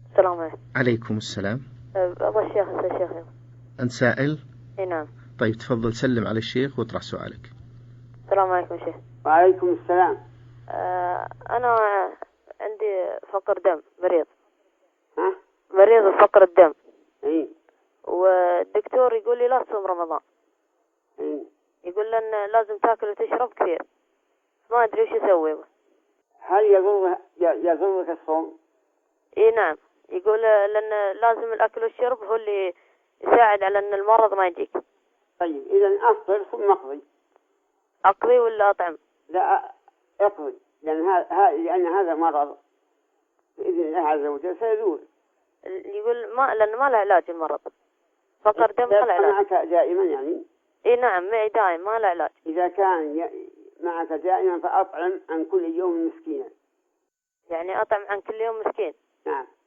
السلام عليكم. عليكم السلام. أبغى الشيخ الشيخ. أنت سائل؟ اي نعم. طيب تفضل سلم على الشيخ واطرح سؤالك. السلام عليكم شيخ. وعليكم السلام. أنا عندي فقر دم، مريض. ها؟ مريض بفقر الدم. اي. والدكتور يقول لي لا تصوم رمضان. اي. يقول لنا لازم تاكل وتشرب كثير. ما أدري وش أسوي. هل يضرك الصوم؟ اي نعم. يقول لأن لازم الأكل والشرب هو اللي يساعد على أن المرض ما يجيك. طيب إذا أفطر ثم اقضي. أقضي ولا أطعم؟ لا، اقضي، لأن هذا مرض بإذن الله عز وجل سيزول. يقول لأن ما له علاج المرض. فقر دم ما له علاج. معك دائما يعني؟ اي نعم معي دائم ما له علاج. إذا كان معك دائما فأطعم عن كل يوم مسكينا. يعني أطعم عن كل يوم مسكين. نعم.